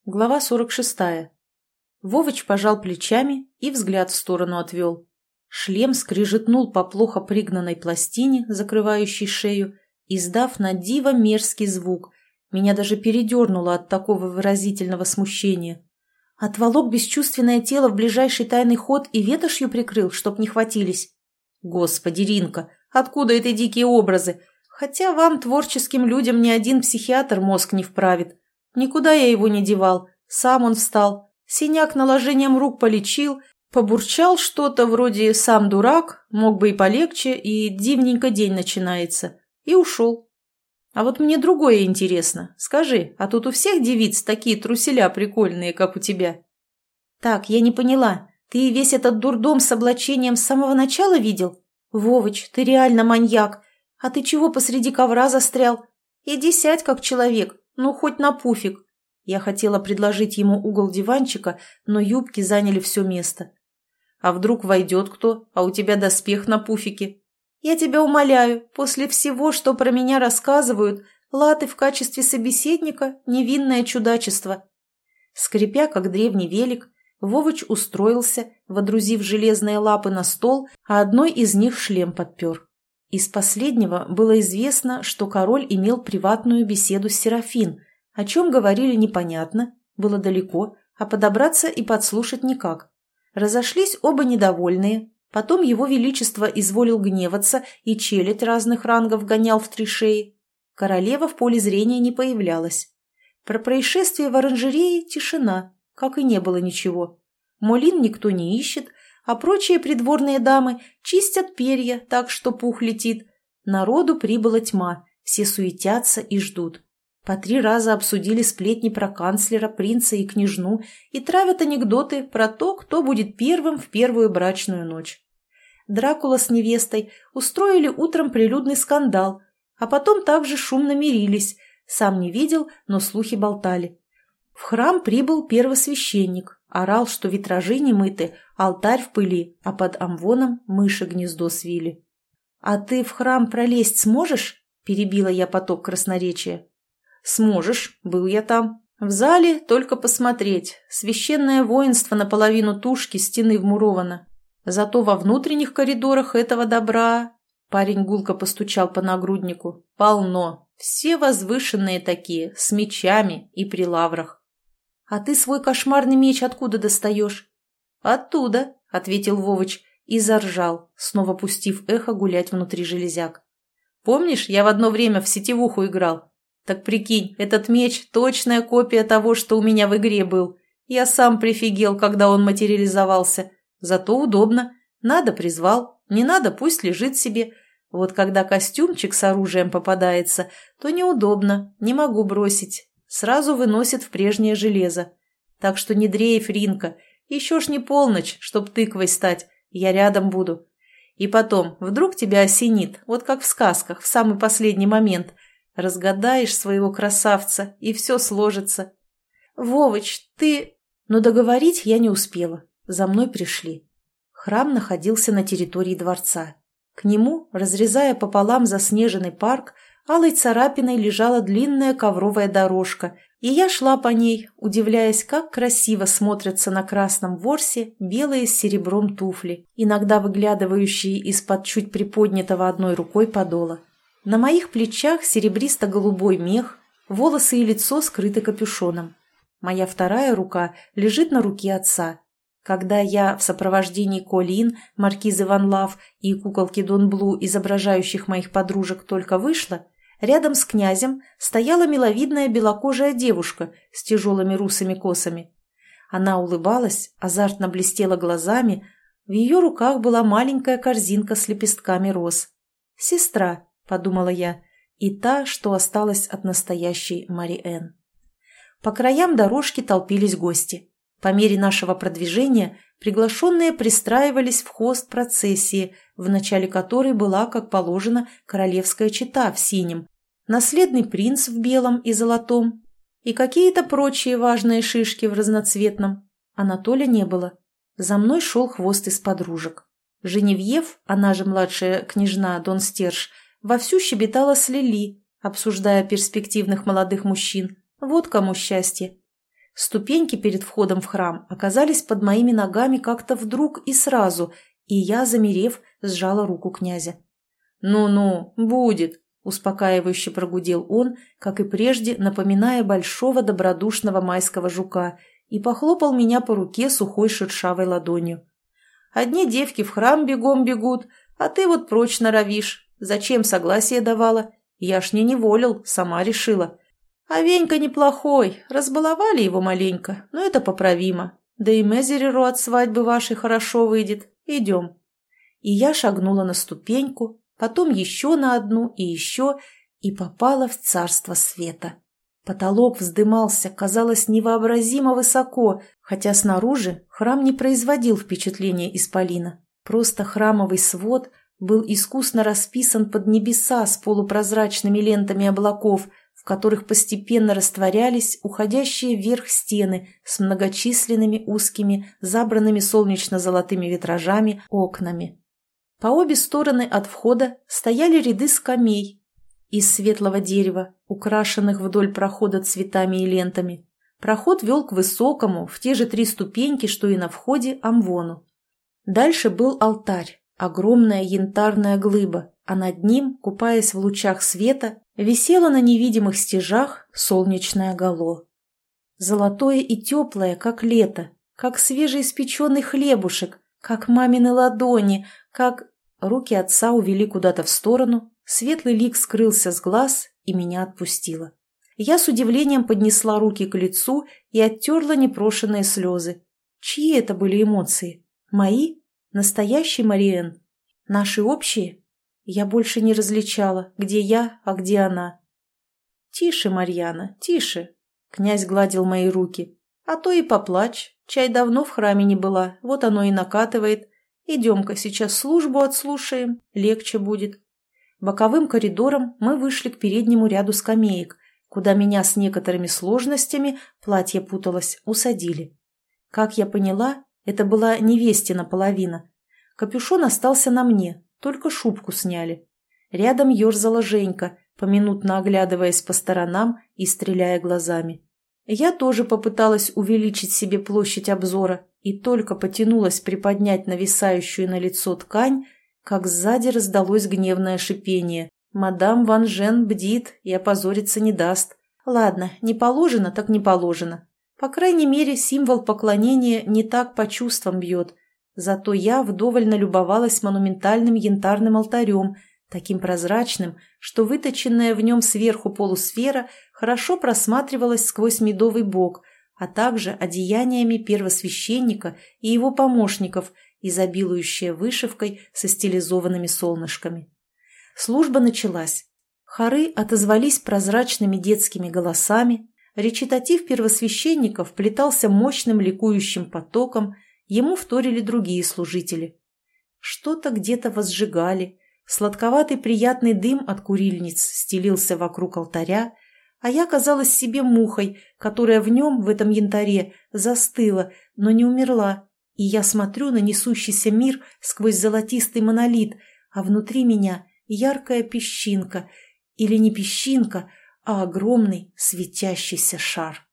Глава 46. Вовыч пожал плечами и взгляд в сторону отвел. Шлем скрижетнул по плохо пригнанной пластине, закрывающей шею, издав на диво мерзкий звук. Меня даже передернуло от такого выразительного смущения. Отволок бесчувственное тело в ближайший тайный ход и ветошью прикрыл, чтоб не хватились. Господи, Ринка, откуда эти дикие образы? Хотя вам, творческим людям, ни один психиатр мозг не вправит. Никуда я его не девал, сам он встал, синяк наложением рук полечил, побурчал что-то вроде «сам дурак», мог бы и полегче, и дивненько день начинается, и ушел. А вот мне другое интересно. Скажи, а тут у всех девиц такие труселя прикольные, как у тебя? Так, я не поняла, ты весь этот дурдом с облачением с самого начала видел? Вовыч, ты реально маньяк. А ты чего посреди ковра застрял? Иди сядь как человек. Ну, хоть на пуфик. Я хотела предложить ему угол диванчика, но юбки заняли все место. А вдруг войдет кто, а у тебя доспех на пуфике? Я тебя умоляю, после всего, что про меня рассказывают, латы в качестве собеседника – невинное чудачество. Скрипя, как древний велик, Вовыч устроился, водрузив железные лапы на стол, а одной из них шлем подпер. Из последнего было известно, что король имел приватную беседу с Серафин, о чем говорили непонятно, было далеко, а подобраться и подслушать никак. Разошлись оба недовольные, потом его величество изволил гневаться и челядь разных рангов гонял в 3 шеи. Королева в поле зрения не появлялась. Про происшествие в оранжерее тишина, как и не было ничего. Молин никто не ищет, а прочие придворные дамы чистят перья так, что пух летит. Народу прибыла тьма, все суетятся и ждут. По 3 раза обсудили сплетни про канцлера, принца и княжну и травят анекдоты про то, кто будет первым в первую брачную ночь. Дракула с невестой устроили утром прилюдный скандал, а потом также шумно мирились. Сам не видел, но слухи болтали. В храм прибыл первосвященник, орал, что витражи не мыты, алтарь в пыли, а под амвоном мыши гнездо свили. «А ты в храм пролезть сможешь?» – перебила я поток красноречия. «Сможешь, был я там. В зале только посмотреть. Священное воинство наполовину тушки стены вмуровано. Зато во внутренних коридорах этого добра...» Парень гулко постучал по нагруднику. «Полно. Все возвышенные такие, с мечами и при лаврах». «А ты свой кошмарный меч откуда достаешь?» «Оттуда», — ответил Вовыч и заржал, снова пустив эхо гулять внутри железяк. «Помнишь, я в одно время в сетевуху играл? Так прикинь, этот меч — точная копия того, что у меня в игре был. Я сам прифигел, когда он материализовался. Зато удобно. Надо — призвал, не надо — пусть лежит себе. Вот когда костюмчик с оружием попадается, то неудобно, не могу бросить. Сразу выносит в прежнее железо. Так что не дрейф, Ринка, еще ж не полночь, чтоб тыквой стать, я рядом буду. И потом, вдруг тебя осенит, вот как в сказках, в самый последний момент. Разгадаешь своего красавца, и все сложится. Вовыч, ты... Но договорить я не успела, за мной пришли. Храм находился на территории дворца. К нему, разрезая пополам заснеженный парк, алой царапиной лежала длинная ковровая дорожка, и я шла по ней, удивляясь, как красиво смотрятся на красном ворсе белые с серебром туфли, иногда выглядывающие из-под чуть приподнятого одной рукой подола. На моих плечах серебристо-голубой мех, волосы и лицо скрыты капюшоном. Моя вторая рука лежит на руке отца. Когда я в сопровождении Колин, маркизы Ван Лав и куколки Дон Блу, изображающих моих подружек, только вышла, рядом с князем стояла миловидная белокожая девушка с тяжелыми русыми косами. Она улыбалась, азартно блестела глазами, в ее руках была маленькая корзинка с лепестками роз. «Сестра», — подумала я, и та, что осталась от настоящей Мариэн. По краям дорожки толпились гости. По мере нашего продвижения приглашенные пристраивались в хвост процессии, в начале которой была, как положено, королевская чета в синем, наследный принц в белом и золотом и какие-то прочие важные шишки в разноцветном. Анатоля не было. За мной шел хвост из подружек. Женевьев, она же младшая княжна Дон Стерж, вовсю щебетала с Лили, обсуждая перспективных молодых мужчин. Вот кому счастье. Ступеньки перед входом в храм оказались под моими ногами как-то вдруг и сразу, и я, замерев, сжала руку князя. «Ну-ну, будет», — успокаивающе прогудел он, как и прежде, напоминая большого добродушного майского жука, и похлопал меня по руке сухой шершавой ладонью. «Одни девки в храм бегом бегут, а ты вот прочь норовишь. Зачем согласие давала? Я ж не неволил, сама решила. А Венька неплохой, разбаловали его маленько, но это поправимо. Да и Мезереру от свадьбы вашей хорошо выйдет. Идем». И я шагнула на ступеньку, потом еще на одну и еще, и попала в царство света. Потолок вздымался, казалось, невообразимо высоко, хотя снаружи храм не производил впечатления исполина. Просто храмовый свод был искусно расписан под небеса с полупрозрачными лентами облаков, в которых постепенно растворялись уходящие вверх стены с многочисленными узкими, забранными солнечно-золотыми витражами окнами. По обе стороны от входа стояли ряды скамей из светлого дерева, украшенных вдоль прохода цветами и лентами. Проход вел к высокому, в те же 3 ступеньки, что и на входе, амвону. Дальше был алтарь, огромная янтарная глыба, а над ним, купаясь в лучах света, висело на невидимых стежах солнечное гало. Золотое и теплое, как лето, как свежеиспеченный хлебушек, как мамины ладони, как... Руки отца увели куда-то в сторону, светлый лик скрылся с глаз и меня отпустило. Я с удивлением поднесла руки к лицу и оттерла непрошенные слезы. Чьи это были эмоции? Мои? Настоящий Мариэн? Наши общие? Я больше не различала, где я, а где она. «Тише, Марьяна, тише!» Князь гладил мои руки. «А то и поплачь. Чай давно в храме не была, вот оно и накатывает. Идем-ка сейчас службу отслушаем, легче будет». Боковым коридором мы вышли к переднему ряду скамеек, куда меня с некоторыми сложностями, платье путалось, усадили. Как я поняла, это была невестина половина. Капюшон остался на мне, только шубку сняли. Рядом ерзала Женька, поминутно оглядываясь по сторонам и стреляя глазами. Я тоже попыталась увеличить себе площадь обзора и только потянулась приподнять нависающую на лицо ткань, как сзади раздалось гневное шипение. Мадам Ван Жен бдит и опозориться не даст. Ладно, не положено, так не положено. По крайней мере, символ поклонения не так по чувствам бьет. Зато я вдоволь налюбовалась монументальным янтарным алтарем, таким прозрачным, что выточенная в нем сверху полусфера хорошо просматривалась сквозь медовый бок, а также одеяниями первосвященника и его помощников, изобилующая вышивкой со стилизованными солнышками. Служба началась. Хоры отозвались прозрачными детскими голосами, речитатив первосвященника вплетался мощным ликующим потоком, ему вторили другие служители. Что-то где-то возжигали, сладковатый приятный дым от курильниц стелился вокруг алтаря, а я казалась себе мухой, которая в нем, в этом янтаре, застыла, но не умерла, и я смотрю на несущийся мир сквозь золотистый монолит, а внутри меня яркая песчинка, или не песчинка, а огромный светящийся шар.